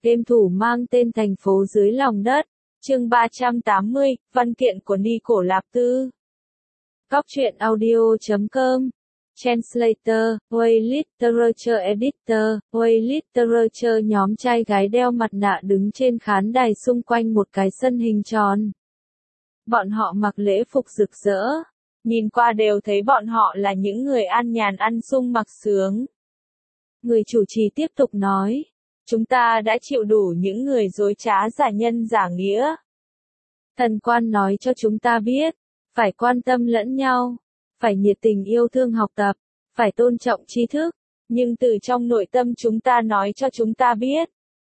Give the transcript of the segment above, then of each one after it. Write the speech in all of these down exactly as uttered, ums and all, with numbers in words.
Game thủ mang tên thành phố dưới lòng đất. Chương ba trăm tám mươi, văn kiện của Nico Lạp Tư. Góc truyện audio chấm com. Translator, Way Literature Editor, Way Literature. Nhóm trai gái đeo mặt nạ đứng trên khán đài xung quanh một cái sân hình tròn. Bọn họ mặc lễ phục rực rỡ. Nhìn qua đều thấy bọn họ là những người an nhàn ăn sung mặc sướng. Người chủ trì tiếp tục nói. Chúng ta đã chịu đủ những người dối trá giả nhân giả nghĩa. Thần quan nói cho chúng ta biết, phải quan tâm lẫn nhau, phải nhiệt tình yêu thương học tập, phải tôn trọng tri thức, nhưng từ trong nội tâm chúng ta nói cho chúng ta biết.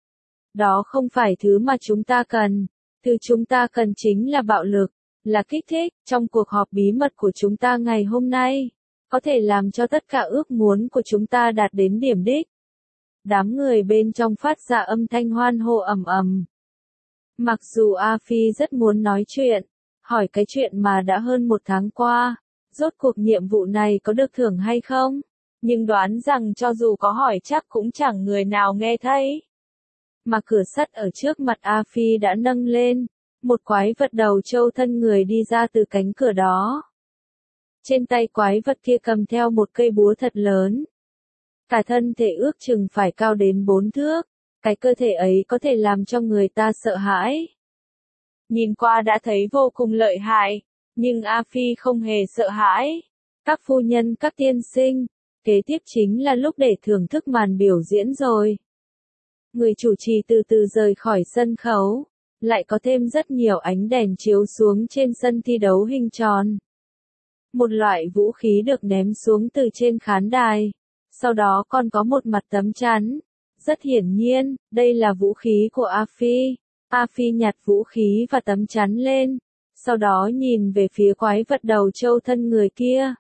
Đó không phải thứ mà chúng ta cần, thứ chúng ta cần chính là bạo lực, là kích thích. Trong cuộc họp bí mật của chúng ta ngày hôm nay, có thể làm cho tất cả ước muốn của chúng ta đạt đến điểm đích. Đám người bên trong phát ra âm thanh hoan hô ầm ầm. Mặc dù A Phi rất muốn nói chuyện, hỏi cái chuyện mà đã hơn một tháng qua, rốt cuộc nhiệm vụ này có được thưởng hay không, nhưng đoán rằng cho dù có hỏi chắc cũng chẳng người nào nghe thấy. Mà cửa sắt ở trước mặt A Phi đã nâng lên, một quái vật đầu trâu thân người đi ra từ cánh cửa đó. Trên tay quái vật kia cầm theo một cây búa thật lớn. Cả thân thể ước chừng phải cao đến bốn thước, cái cơ thể ấy có thể làm cho người ta sợ hãi. Nhìn qua đã thấy vô cùng lợi hại, nhưng A Phi không hề sợ hãi. Các phu nhân các tiên sinh, kế tiếp chính là lúc để thưởng thức màn biểu diễn rồi. Người chủ trì từ từ rời khỏi sân khấu, lại có thêm rất nhiều ánh đèn chiếu xuống trên sân thi đấu hình tròn. Một loại vũ khí được ném xuống từ trên khán đài. Sau đó còn có một mặt tấm chắn. Rất hiển nhiên, đây là vũ khí của A Phi. A Phi nhặt vũ khí và tấm chắn lên. Sau đó nhìn về phía quái vật đầu trâu thân người kia.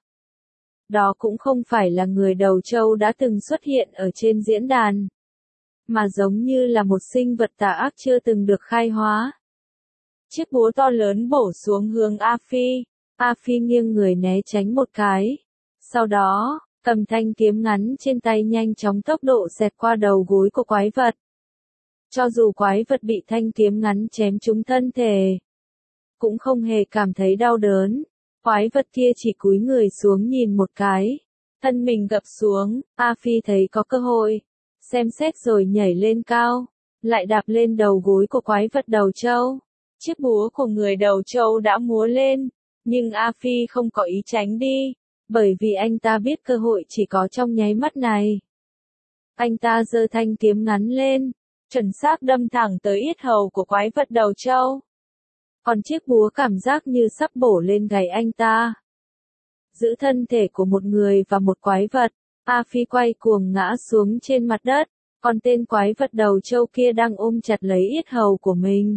Đó cũng không phải là người đầu trâu đã từng xuất hiện ở trên diễn đàn. Mà giống như là một sinh vật tà ác chưa từng được khai hóa. Chiếc búa to lớn bổ xuống hướng A Phi. A Phi nghiêng người né tránh một cái. Sau đó, cầm thanh kiếm ngắn trên tay nhanh chóng tốc độ xẹt qua đầu gối của quái vật. Cho dù quái vật bị thanh kiếm ngắn chém trúng thân thể, cũng không hề cảm thấy đau đớn. Quái vật kia chỉ cúi người xuống nhìn một cái, thân mình gập xuống. A Phi thấy có cơ hội, xem xét rồi nhảy lên cao, lại đạp lên đầu gối của quái vật đầu trâu. Chiếc búa của người đầu trâu đã múa lên, nhưng A Phi không có ý tránh đi. Bởi vì anh ta biết cơ hội chỉ có trong nháy mắt này. Anh ta giơ thanh kiếm ngắn lên, chuẩn xác đâm thẳng tới yết hầu của quái vật đầu trâu. Còn chiếc búa cảm giác như sắp bổ lên gáy anh ta. Giữ thân thể của một người và một quái vật, A Phi quay cuồng ngã xuống trên mặt đất, còn tên quái vật đầu trâu kia đang ôm chặt lấy yết hầu của mình.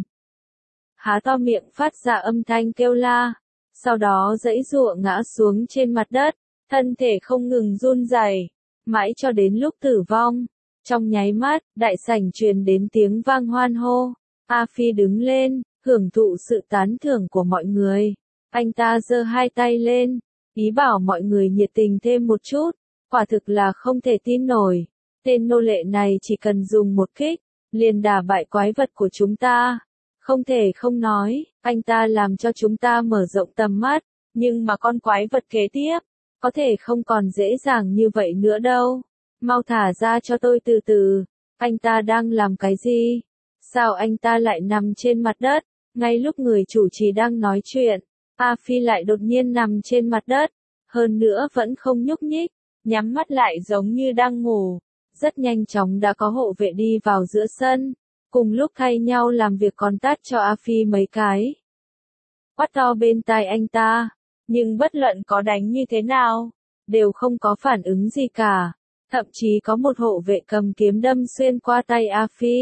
Há to miệng phát ra âm thanh kêu la. Sau đó giãy giụa ngã xuống trên mặt đất, thân thể không ngừng run rẩy, mãi cho đến lúc tử vong. Trong nháy mắt, đại sảnh truyền đến tiếng vang hoan hô. A Phi đứng lên, hưởng thụ sự tán thưởng của mọi người. Anh ta giơ hai tay lên, ý bảo mọi người nhiệt tình thêm một chút. Quả thực là không thể tin nổi. Tên nô lệ này chỉ cần dùng một kích, liền đả bại quái vật của chúng ta. Không thể không nói, anh ta làm cho chúng ta mở rộng tầm mắt, nhưng mà con quái vật kế tiếp, có thể không còn dễ dàng như vậy nữa đâu. Mau thả ra cho tôi từ từ, anh ta đang làm cái gì? Sao anh ta lại nằm trên mặt đất? Ngay lúc người chủ trì đang nói chuyện, A Phi lại đột nhiên nằm trên mặt đất, hơn nữa vẫn không nhúc nhích, nhắm mắt lại giống như đang ngủ. Rất nhanh chóng đã có hộ vệ đi vào giữa sân. Cùng lúc thay nhau làm việc còn tát cho A Phi mấy cái. Quát to bên tai anh ta, nhưng bất luận có đánh như thế nào, đều không có phản ứng gì cả. Thậm chí có một hộ vệ cầm kiếm đâm xuyên qua tay A Phi.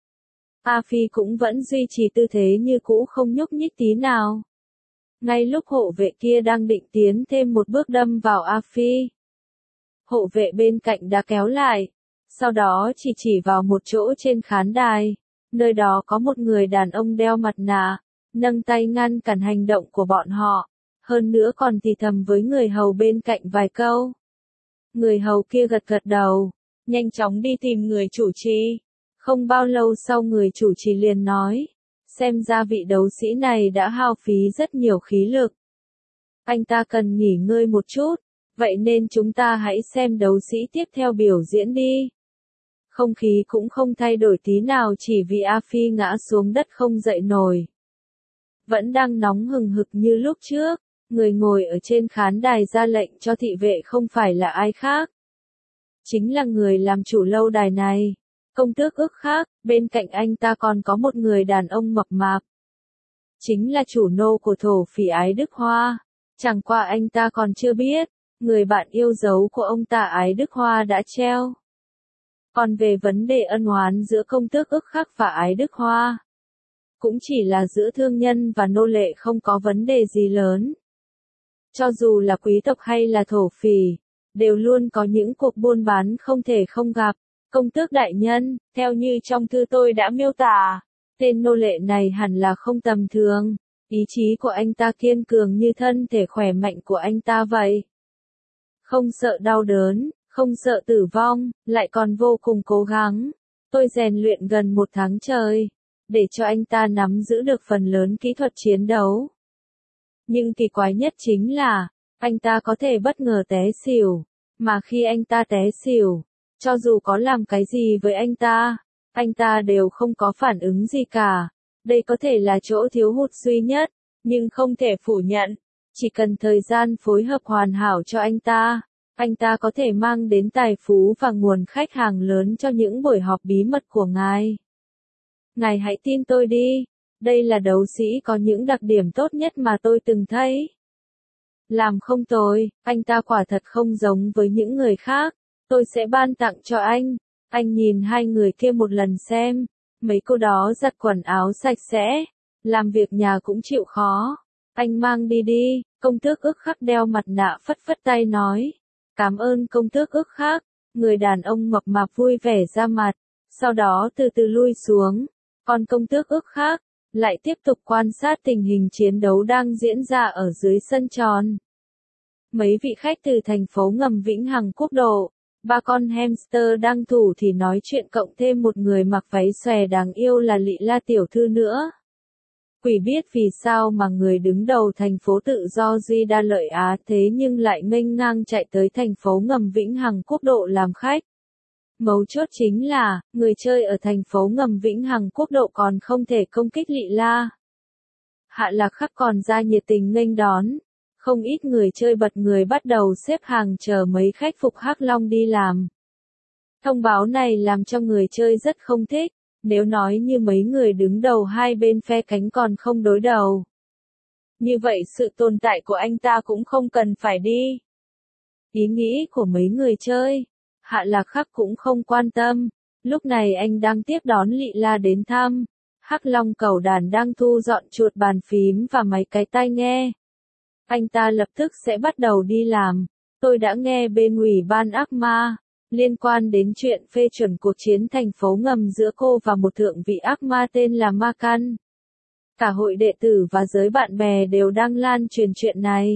A Phi cũng vẫn duy trì tư thế như cũ không nhúc nhích tí nào. Ngay lúc hộ vệ kia đang định tiến thêm một bước đâm vào A Phi, hộ vệ bên cạnh đã kéo lại. Sau đó chỉ chỉ vào một chỗ trên khán đài, nơi đó có một người đàn ông đeo mặt nạ, nâng tay ngăn cản hành động của bọn họ, hơn nữa còn thì thầm với người hầu bên cạnh vài câu. Người hầu kia gật gật đầu, nhanh chóng đi tìm người chủ trì. Không bao lâu sau người chủ trì liền nói, xem ra vị đấu sĩ này đã hao phí rất nhiều khí lực. Anh ta cần nghỉ ngơi một chút, vậy nên chúng ta hãy xem đấu sĩ tiếp theo biểu diễn đi. Không khí cũng không thay đổi tí nào chỉ vì A Phi ngã xuống đất không dậy nổi. Vẫn đang nóng hừng hực như lúc trước, người ngồi ở trên khán đài ra lệnh cho thị vệ không phải là ai khác. Chính là người làm chủ lâu đài này, công tước ức khác, bên cạnh anh ta còn có một người đàn ông mập mạp. Chính là chủ nô của thổ phỉ Ái Đức Hoa, chẳng qua anh ta còn chưa biết, người bạn yêu dấu của ông ta Ái Đức Hoa đã treo. Còn về vấn đề ân oán giữa công tước ức khắc và Ái Đức Hoa, cũng chỉ là giữa thương nhân và nô lệ không có vấn đề gì lớn. Cho dù là quý tộc hay là thổ phỉ, đều luôn có những cuộc buôn bán không thể không gặp. Công tước đại nhân, theo như trong thư tôi đã miêu tả, tên nô lệ này hẳn là không tầm thường, ý chí của anh ta kiên cường như thân thể khỏe mạnh của anh ta vậy. Không sợ đau đớn, không sợ tử vong, lại còn vô cùng cố gắng. Tôi rèn luyện gần một tháng trời, để cho anh ta nắm giữ được phần lớn kỹ thuật chiến đấu. Nhưng kỳ quái nhất chính là, anh ta có thể bất ngờ té xỉu, mà khi anh ta té xỉu, cho dù có làm cái gì với anh ta, anh ta đều không có phản ứng gì cả. Đây có thể là chỗ thiếu hụt duy nhất, nhưng không thể phủ nhận. Chỉ cần thời gian phối hợp hoàn hảo cho anh ta, anh ta có thể mang đến tài phú và nguồn khách hàng lớn cho những buổi họp bí mật của ngài. Ngài hãy tin tôi đi, đây là đấu sĩ có những đặc điểm tốt nhất mà tôi từng thấy. Làm không tồi, anh ta quả thật không giống với những người khác. Tôi sẽ ban tặng cho anh. Anh nhìn hai người kia một lần xem. Mấy cô đó giặt quần áo sạch sẽ. Làm việc nhà cũng chịu khó. Anh mang đi đi. Công tước ức khắc đeo mặt nạ phất phất tay nói. Cảm ơn công tước ức khắc. Người đàn ông mập mạp vui vẻ ra mặt. Sau đó từ từ lui xuống. Còn công tước ức khắc lại tiếp tục quan sát tình hình chiến đấu đang diễn ra ở dưới sân tròn. Mấy vị khách từ thành phố ngầm Vĩnh Hằng Quốc độ. Ba con hamster đang thủ thì nói chuyện cộng thêm một người mặc váy xòe đáng yêu là Lị La tiểu thư nữa. Quỷ biết vì sao mà người đứng đầu thành phố tự do Duy Đa Lợi Á thế nhưng lại nghênh ngang chạy tới thành phố ngầm Vĩnh Hằng Quốc độ làm khách. Mấu chốt chính là, người chơi ở thành phố ngầm Vĩnh Hằng Quốc độ còn không thể công kích Lị La. Hạ Lạc Khắc còn ra nhiệt tình nghênh đón. Không ít người chơi bật người bắt đầu xếp hàng chờ mấy khách phục Hắc Long đi làm. Thông báo này làm cho người chơi rất không thích, nếu nói như mấy người đứng đầu hai bên phe cánh còn không đối đầu. Như vậy sự tồn tại của anh ta cũng không cần phải đi. Ý nghĩ của mấy người chơi, Hạ Lạc Khắc cũng không quan tâm, lúc này anh đang tiếp đón Lị La đến thăm. Hắc Long Cẩu Đàn đang thu dọn chuột bàn phím và mấy cái tai nghe. Anh ta lập tức sẽ bắt đầu đi làm. Tôi đã nghe bên Ủy ban ác ma, liên quan đến chuyện phê chuẩn cuộc chiến thành phố ngầm giữa cô và một thượng vị ác ma tên là Ma Căn. Cả hội đệ tử và giới bạn bè đều đang lan truyền chuyện này.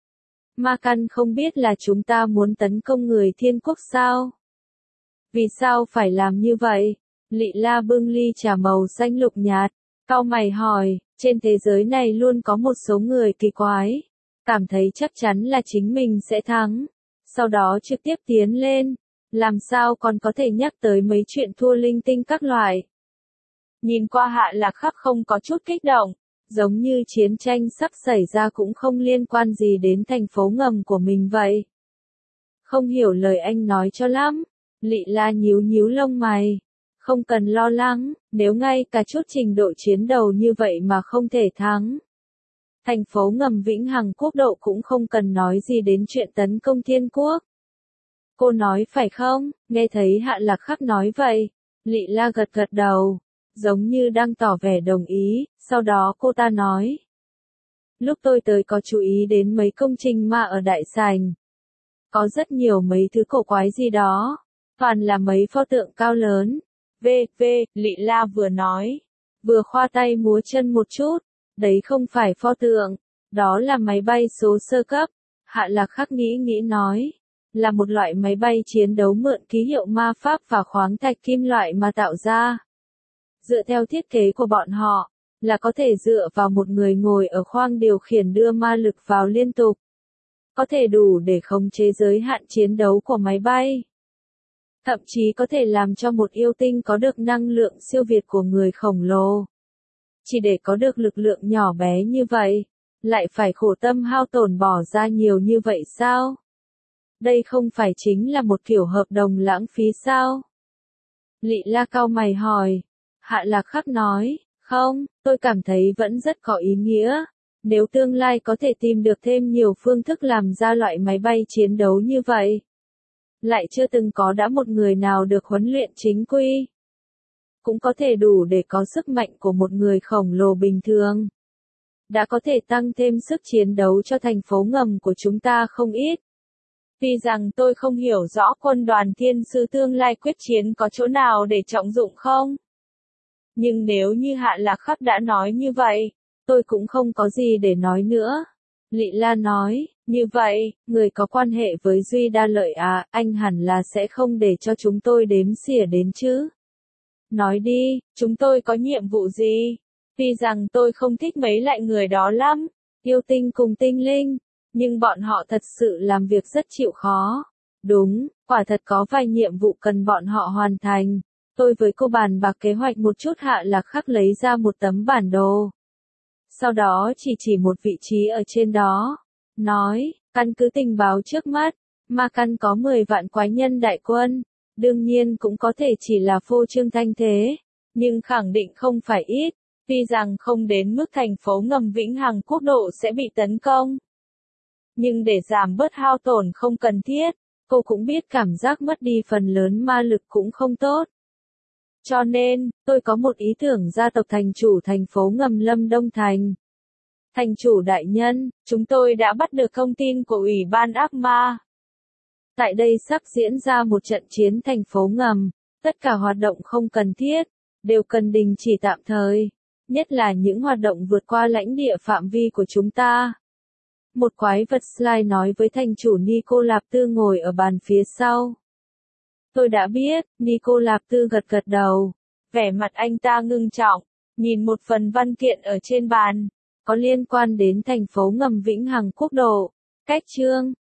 Ma Căn không biết là chúng ta muốn tấn công người thiên quốc sao? Vì sao phải làm như vậy? Lị La bưng ly trà màu xanh lục nhạt, cau mày hỏi, trên thế giới này luôn có một số người kỳ quái. Cảm thấy chắc chắn là chính mình sẽ thắng, sau đó trực tiếp tiến lên, làm sao còn có thể nhắc tới mấy chuyện thua linh tinh các loại. Nhìn qua Hạ Lạc Khắc không có chút kích động, giống như chiến tranh sắp xảy ra cũng không liên quan gì đến thành phố ngầm của mình vậy. Không hiểu lời anh nói cho lắm, Lị La nhíu nhíu lông mày. Không cần lo lắng, nếu ngay cả chút trình độ chiến đấu như vậy mà không thể thắng. Thành phố ngầm Vĩnh Hằng Quốc độ cũng không cần nói gì đến chuyện tấn công thiên quốc. Cô nói phải không? Nghe thấy Hạ Lạc Khắc nói vậy, Lị La gật gật đầu, giống như đang tỏ vẻ đồng ý, sau đó cô ta nói. Lúc tôi tới có chú ý đến mấy công trình ma ở Đại Sảnh. Có rất nhiều mấy thứ cổ quái gì đó, toàn là mấy pho tượng cao lớn. V, V, Lị La vừa nói, vừa khoa tay múa chân một chút. Đấy không phải pho tượng, đó là máy bay số sơ cấp. Hạ Lạc Khắc nghĩ nghĩ nói, là một loại máy bay chiến đấu mượn ký hiệu ma pháp và khoáng thạch kim loại mà tạo ra. Dựa theo thiết kế của bọn họ, là có thể dựa vào một người ngồi ở khoang điều khiển đưa ma lực vào liên tục. Có thể đủ để khống chế giới hạn chiến đấu của máy bay. Thậm chí có thể làm cho một yêu tinh có được năng lượng siêu việt của người khổng lồ. Chỉ để có được lực lượng nhỏ bé như vậy, lại phải khổ tâm hao tổn bỏ ra nhiều như vậy sao? Đây không phải chính là một kiểu hợp đồng lãng phí sao? Lị La cau mày hỏi. Hạ Lạc Khắc nói, không, tôi cảm thấy vẫn rất có ý nghĩa. Nếu tương lai có thể tìm được thêm nhiều phương thức làm ra loại máy bay chiến đấu như vậy. Lại chưa từng có đã một người nào được huấn luyện chính quy. Cũng có thể đủ để có sức mạnh của một người khổng lồ bình thường. Đã có thể tăng thêm sức chiến đấu cho thành phố ngầm của chúng ta không ít. Tuy rằng tôi không hiểu rõ quân đoàn thiên sứ tương lai quyết chiến có chỗ nào để trọng dụng không. Nhưng nếu như Hạ Lạc Khắc đã nói như vậy, tôi cũng không có gì để nói nữa. Lị La nói, như vậy, người có quan hệ với Duy Đa Lợi à, anh hẳn là sẽ không để cho chúng tôi đếm xỉa đến chứ. Nói đi, chúng tôi có nhiệm vụ gì? Tuy rằng tôi không thích mấy loại người đó lắm, yêu tinh cùng tinh linh, nhưng bọn họ thật sự làm việc rất chịu khó. Đúng, quả thật có vài nhiệm vụ cần bọn họ hoàn thành. Tôi với cô bàn bạc kế hoạch một chút. Hạ Lạc Khắc lấy ra một tấm bản đồ. Sau đó chỉ chỉ một vị trí ở trên đó. Nói, căn cứ tình báo trước mắt, Ma Căn có mười vạn quái nhân đại quân. Đương nhiên cũng có thể chỉ là phô trương thanh thế. Nhưng khẳng định không phải ít. Tuy rằng không đến mức thành phố ngầm Vĩnh Hằng Quốc độ sẽ bị tấn công. Nhưng để giảm bớt hao tổn không cần thiết, cô cũng biết cảm giác mất đi phần lớn ma lực cũng không tốt. Cho nên, tôi có một ý tưởng gia tộc thành chủ thành phố ngầm Lâm Đông Thành. Thành chủ đại nhân, chúng tôi đã bắt được thông tin của Ủy ban ác ma. Tại đây sắp diễn ra một trận chiến thành phố ngầm, tất cả hoạt động không cần thiết, đều cần đình chỉ tạm thời, nhất là những hoạt động vượt qua lãnh địa phạm vi của chúng ta. Một quái vật slide nói với thành chủ Nico Lạp Tư ngồi ở bàn phía sau. Tôi đã biết, Nico Lạp Tư gật gật đầu. Vẻ mặt anh ta ngưng trọng, nhìn một phần văn kiện ở trên bàn, có liên quan đến thành phố ngầm Vĩnh Hằng Quốc độ. Cách chương,